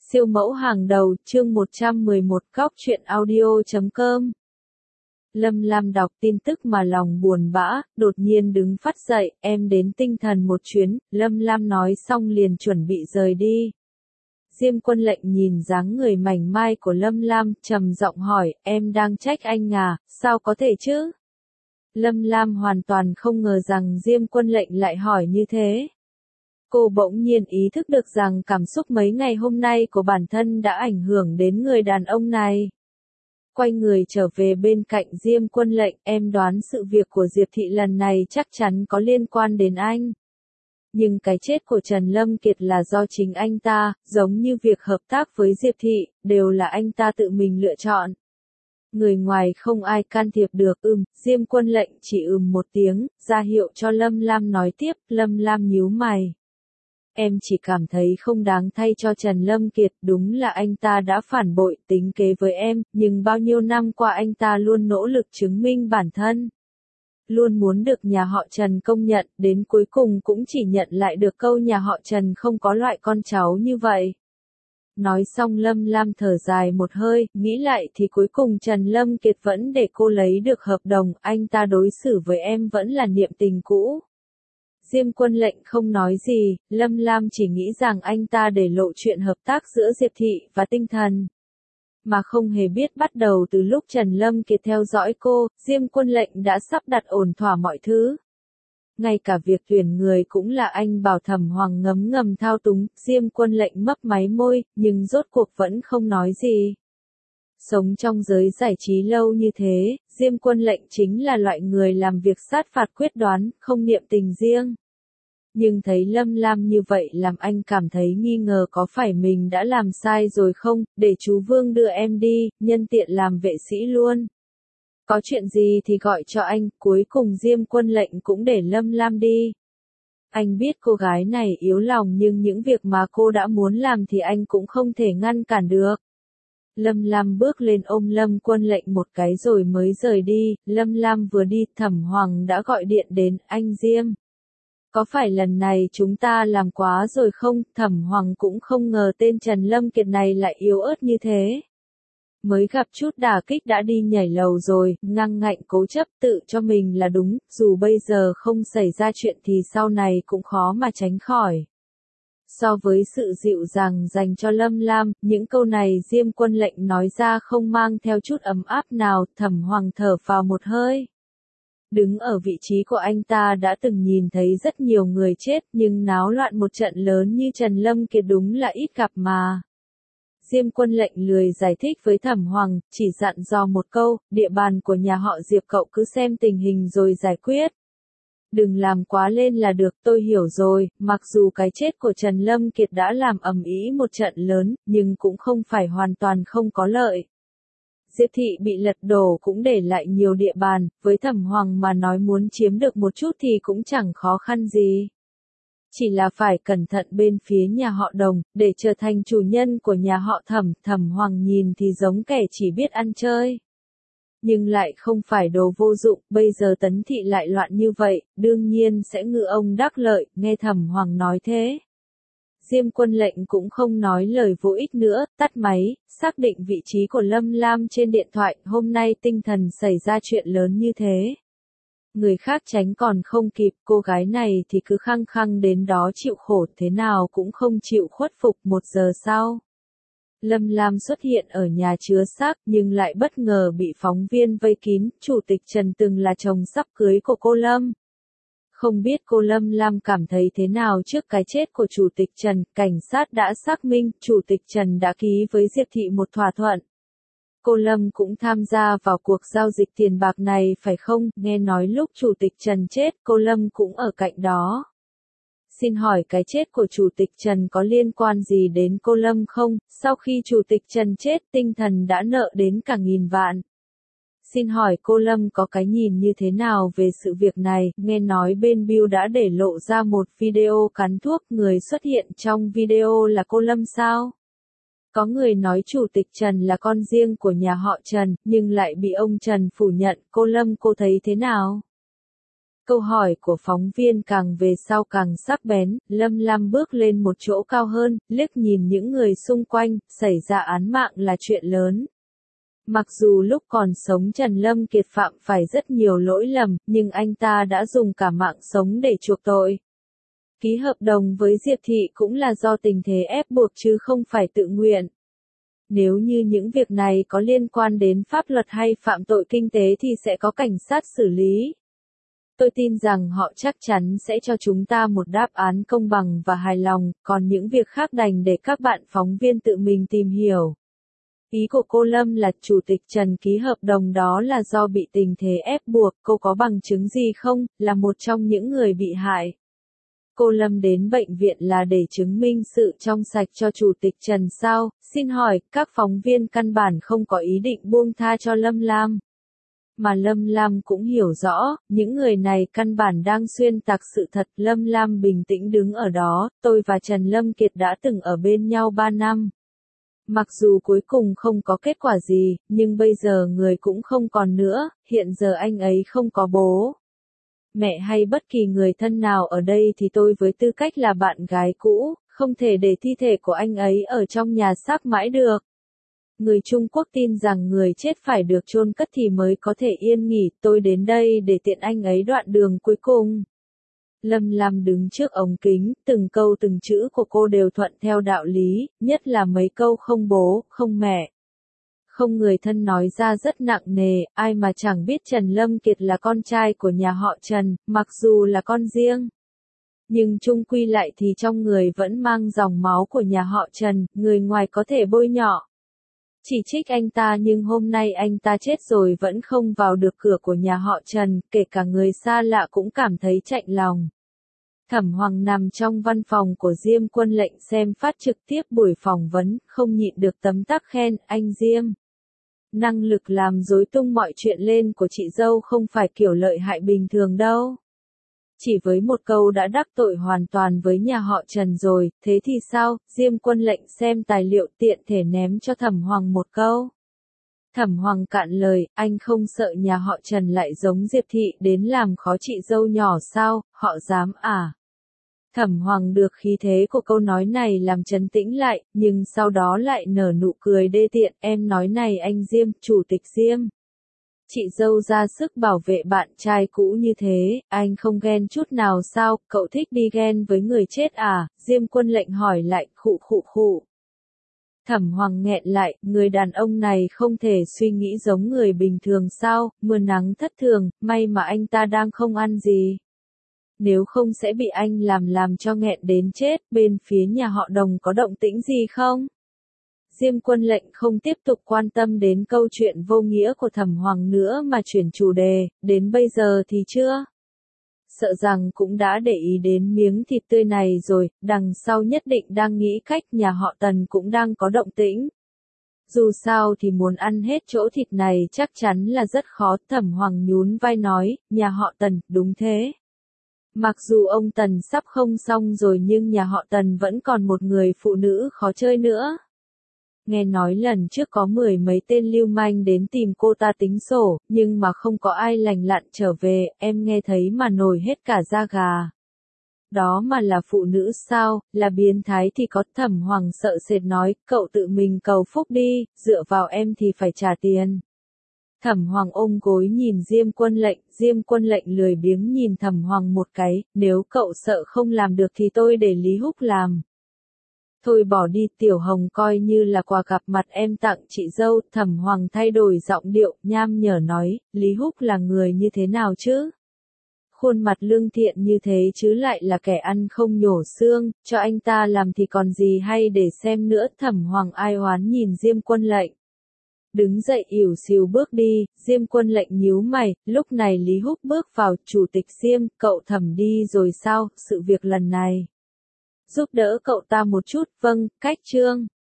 Siêu mẫu hàng đầu, chương 111, Góc truyện audio.com. Lâm Lam đọc tin tức mà lòng buồn bã, đột nhiên đứng phát dậy, em đến tinh thần một chuyến, Lâm Lam nói xong liền chuẩn bị rời đi. Diêm Quân Lệnh nhìn dáng người mảnh mai của Lâm Lam, trầm giọng hỏi, em đang trách anh à, sao có thể chứ? Lâm Lam hoàn toàn không ngờ rằng Diêm Quân Lệnh lại hỏi như thế. Cô bỗng nhiên ý thức được rằng cảm xúc mấy ngày hôm nay của bản thân đã ảnh hưởng đến người đàn ông này. Quay người trở về bên cạnh Diêm Quân Lệnh, em đoán sự việc của Diệp Thị lần này chắc chắn có liên quan đến anh. Nhưng cái chết của Trần Lâm Kiệt là do chính anh ta, giống như việc hợp tác với Diệp Thị, đều là anh ta tự mình lựa chọn. Người ngoài không ai can thiệp được. Diêm Quân Lệnh chỉ một tiếng, ra hiệu cho Lâm Lam nói tiếp. Lâm Lam nhíu mày. Em chỉ cảm thấy không đáng thay cho Trần Lâm Kiệt, đúng là anh ta đã phản bội tính kế với em, nhưng bao nhiêu năm qua anh ta luôn nỗ lực chứng minh bản thân. Luôn muốn được nhà họ Trần công nhận, đến cuối cùng cũng chỉ nhận lại được câu nhà họ Trần không có loại con cháu như vậy. Nói xong Lâm Lam thở dài một hơi, nghĩ lại thì cuối cùng Trần Lâm Kiệt vẫn để cô lấy được hợp đồng, anh ta đối xử với em vẫn là niệm tình cũ. Diêm Quân Lệnh không nói gì, Lâm Lam chỉ nghĩ rằng anh ta để lộ chuyện hợp tác giữa Diệp Thị và Tinh Thần. Mà không hề biết bắt đầu từ lúc Trần Lâm Kiệt theo dõi cô, Diêm Quân Lệnh đã sắp đặt ổn thỏa mọi thứ. Ngay cả việc tuyển người cũng là anh bảo Thẩm Hoàng ngấm ngầm thao túng, Diêm Quân Lệnh mấp máy môi, nhưng rốt cuộc vẫn không nói gì. Sống trong giới giải trí lâu như thế, Diêm Quân Lệnh chính là loại người làm việc sát phạt quyết đoán, không niệm tình riêng. Nhưng thấy Lâm Lam như vậy làm anh cảm thấy nghi ngờ có phải mình đã làm sai rồi không, để chú Vương đưa em đi, nhân tiện làm vệ sĩ luôn. Có chuyện gì thì gọi cho anh, cuối cùng Diêm Quân Lệnh cũng để Lâm Lam đi. Anh biết cô gái này yếu lòng nhưng những việc mà cô đã muốn làm thì anh cũng không thể ngăn cản được. Lâm Lam bước lên ôm Lâm Quân Lệnh một cái rồi mới rời đi. Lâm Lam vừa đi, Thẩm Hoàng đã gọi điện đến, anh Diêm. Có phải lần này chúng ta làm quá rồi không? Thẩm Hoàng cũng không ngờ tên Trần Lâm Kiệt này lại yếu ớt như thế. Mới gặp chút đả kích đã đi nhảy lầu rồi, ngăng ngạnh cố chấp tự cho mình là đúng, dù bây giờ không xảy ra chuyện thì sau này cũng khó mà tránh khỏi. So với sự dịu dàng dành cho Lâm Lam, những câu này Diêm Quân Lệnh nói ra không mang theo chút ấm áp nào, Thẩm Hoàng thở phào một hơi. Đứng ở vị trí của anh ta đã từng nhìn thấy rất nhiều người chết nhưng náo loạn một trận lớn như Trần Lâm Kiệt đúng là ít gặp mà. Diêm Quân Lệnh lười giải thích với Thẩm Hoàng, chỉ dặn dò một câu, địa bàn của nhà họ Diệp cậu cứ xem tình hình rồi giải quyết. Đừng làm quá lên là được, tôi hiểu rồi, mặc dù cái chết của Trần Lâm Kiệt đã làm ầm ĩ một trận lớn, nhưng cũng không phải hoàn toàn không có lợi. Diệp Thị bị lật đổ cũng để lại nhiều địa bàn, với Thẩm Hoàng mà nói muốn chiếm được một chút thì cũng chẳng khó khăn gì. Chỉ là phải cẩn thận bên phía nhà họ Đồng, để trở thành chủ nhân của nhà họ Thẩm. Thẩm Hoàng nhìn thì giống kẻ chỉ biết ăn chơi. Nhưng lại không phải đồ vô dụng, bây giờ Tấn Thị lại loạn như vậy, đương nhiên sẽ ngư ông đắc lợi, nghe Thẩm Hoàng nói thế. Diêm Quân Lệnh cũng không nói lời vô ích nữa, tắt máy, xác định vị trí của Lâm Lam trên điện thoại, hôm nay Tinh Thần xảy ra chuyện lớn như thế. Người khác tránh còn không kịp, cô gái này thì cứ khăng khăng đến đó chịu khổ thế nào cũng không chịu khuất phục. 1 giờ sau. Lâm Lam xuất hiện ở nhà chứa xác nhưng lại bất ngờ bị phóng viên vây kín, Chủ tịch Trần từng là chồng sắp cưới của cô Lâm. Không biết cô Lâm Lam cảm thấy thế nào trước cái chết của Chủ tịch Trần, cảnh sát đã xác minh, Chủ tịch Trần đã ký với Diệp Thị một thỏa thuận. Cô Lâm cũng tham gia vào cuộc giao dịch tiền bạc này phải không? Nghe nói lúc Chủ tịch Trần chết, cô Lâm cũng ở cạnh đó. Xin hỏi cái chết của Chủ tịch Trần có liên quan gì đến cô Lâm không? Sau khi Chủ tịch Trần chết, Tinh Thần đã nợ đến cả 1000 vạn. Xin hỏi cô Lâm có cái nhìn như thế nào về sự việc này? Nghe nói bên Bill đã để lộ ra một video cắn thuốc, người xuất hiện trong video là cô Lâm sao? Có người nói Chủ tịch Trần là con riêng của nhà họ Trần, nhưng lại bị ông Trần phủ nhận, cô Lâm cô thấy thế nào? Câu hỏi của phóng viên càng về sau càng sắc bén, Lâm Lam bước lên một chỗ cao hơn, liếc nhìn những người xung quanh, xảy ra án mạng là chuyện lớn. Mặc dù lúc còn sống Trần Lâm Kiệt phạm phải rất nhiều lỗi lầm, nhưng anh ta đã dùng cả mạng sống để chuộc tội. Ký hợp đồng với Diệp Thị cũng là do tình thế ép buộc chứ không phải tự nguyện. Nếu như những việc này có liên quan đến pháp luật hay phạm tội kinh tế thì sẽ có cảnh sát xử lý. Tôi tin rằng họ chắc chắn sẽ cho chúng ta một đáp án công bằng và hài lòng, còn những việc khác đành để các bạn phóng viên tự mình tìm hiểu. Ý của cô Lâm là Chủ tịch Trần ký hợp đồng đó là do bị tình thế ép buộc, cô có bằng chứng gì không, là một trong những người bị hại. Cô Lâm đến bệnh viện là để chứng minh sự trong sạch cho Chủ tịch Trần sao, xin hỏi, các phóng viên căn bản không có ý định buông tha cho Lâm Lam. Mà Lâm Lam cũng hiểu rõ, những người này căn bản đang xuyên tạc sự thật. Lâm Lam bình tĩnh đứng ở đó, tôi và Trần Lâm Kiệt đã từng ở bên nhau 3 năm. Mặc dù cuối cùng không có kết quả gì, nhưng bây giờ người cũng không còn nữa, hiện giờ anh ấy không có bố mẹ hay bất kỳ người thân nào ở đây thì tôi với tư cách là bạn gái cũ, không thể để thi thể của anh ấy ở trong nhà xác mãi được. Người Trung Quốc tin rằng người chết phải được chôn cất thì mới có thể yên nghỉ, tôi đến đây để tiện anh ấy đoạn đường cuối cùng. Lâm Lam đứng trước ống kính, từng câu từng chữ của cô đều thuận theo đạo lý, nhất là mấy câu không bố, không mẹ. Không người thân nói ra rất nặng nề, ai mà chẳng biết Trần Lâm Kiệt là con trai của nhà họ Trần, mặc dù là con riêng. Nhưng chung quy lại thì trong người vẫn mang dòng máu của nhà họ Trần, người ngoài có thể bôi nhọ. Chỉ trích anh ta nhưng hôm nay anh ta chết rồi vẫn không vào được cửa của nhà họ Trần, kể cả người xa lạ cũng cảm thấy chạnh lòng. Thẩm Hoàng nằm trong văn phòng của Diêm Quân Lệnh xem phát trực tiếp buổi phỏng vấn, không nhịn được tấm tắc khen, anh Diêm. Năng lực làm rối tung mọi chuyện lên của chị dâu không phải kiểu lợi hại bình thường đâu. Chỉ với một câu đã đắc tội hoàn toàn với nhà họ Trần rồi, thế thì sao? Diêm Quân Lệnh xem tài liệu tiện thể ném cho Thẩm Hoàng một câu. Thẩm Hoàng cạn lời, anh không sợ nhà họ Trần lại giống Diệp Thị đến làm khó chị dâu nhỏ sao, họ dám à? Thẩm Hoàng được khí thế của câu nói này làm trấn tĩnh lại, nhưng sau đó lại nở nụ cười đê tiện, em nói này anh Diêm, Chủ tịch Diêm. Chị dâu ra sức bảo vệ bạn trai cũ như thế, anh không ghen chút nào sao, cậu thích đi ghen với người chết à? Diêm Quân Lệnh hỏi lại, khụ khụ khụ. Thẩm Hoàng nghẹn lại, người đàn ông này không thể suy nghĩ giống người bình thường sao, mưa nắng thất thường, may mà anh ta đang không ăn gì. Nếu không sẽ bị anh làm cho nghẹn đến chết, bên phía nhà họ Đồng có động tĩnh gì không? Diêm Quân Lệnh không tiếp tục quan tâm đến câu chuyện vô nghĩa của Thẩm Hoàng nữa mà chuyển chủ đề, đến bây giờ thì chưa. Sợ rằng cũng đã để ý đến miếng thịt tươi này rồi, đằng sau nhất định đang nghĩ cách nhà họ Tần cũng đang có động tĩnh. Dù sao thì muốn ăn hết chỗ thịt này chắc chắn là rất khó, Thẩm Hoàng nhún vai nói, nhà họ Tần, đúng thế. Mặc dù ông Tần sắp không xong rồi nhưng nhà họ Tần vẫn còn một người phụ nữ khó chơi nữa. Nghe nói lần trước có 10 mấy tên lưu manh đến tìm cô ta tính sổ, nhưng mà không có ai lành lặn trở về, em nghe thấy mà nổi hết cả da gà. Đó mà là phụ nữ sao, là biến thái thì có. Thẩm Hoàng sợ sệt nói, cậu tự mình cầu phúc đi, dựa vào em thì phải trả tiền. Thẩm Hoàng ôm gối nhìn Diêm Quân Lệnh lười biếng nhìn Thẩm Hoàng một cái, nếu cậu sợ không làm được thì tôi để Lý Húc làm. Thôi bỏ đi, Tiểu Hồng coi như là quà gặp mặt em tặng chị dâu. Thẩm Hoàng thay đổi giọng điệu, nham nhở nói, Lý Húc là người như thế nào chứ? Khuôn mặt lương thiện như thế chứ lại là kẻ ăn không nhổ xương, cho anh ta làm thì còn gì hay để xem nữa. Thẩm Hoàng ai oán nhìn Diêm Quân Lệnh. Đứng dậy ỉu xìu bước đi, Diêm Quân Lệnh nhíu mày, lúc này Lý Húc bước vào, Chủ tịch Diêm, cậu Thẩm đi rồi sao, sự việc lần này. Giúp đỡ cậu ta một chút, vâng, cách trương.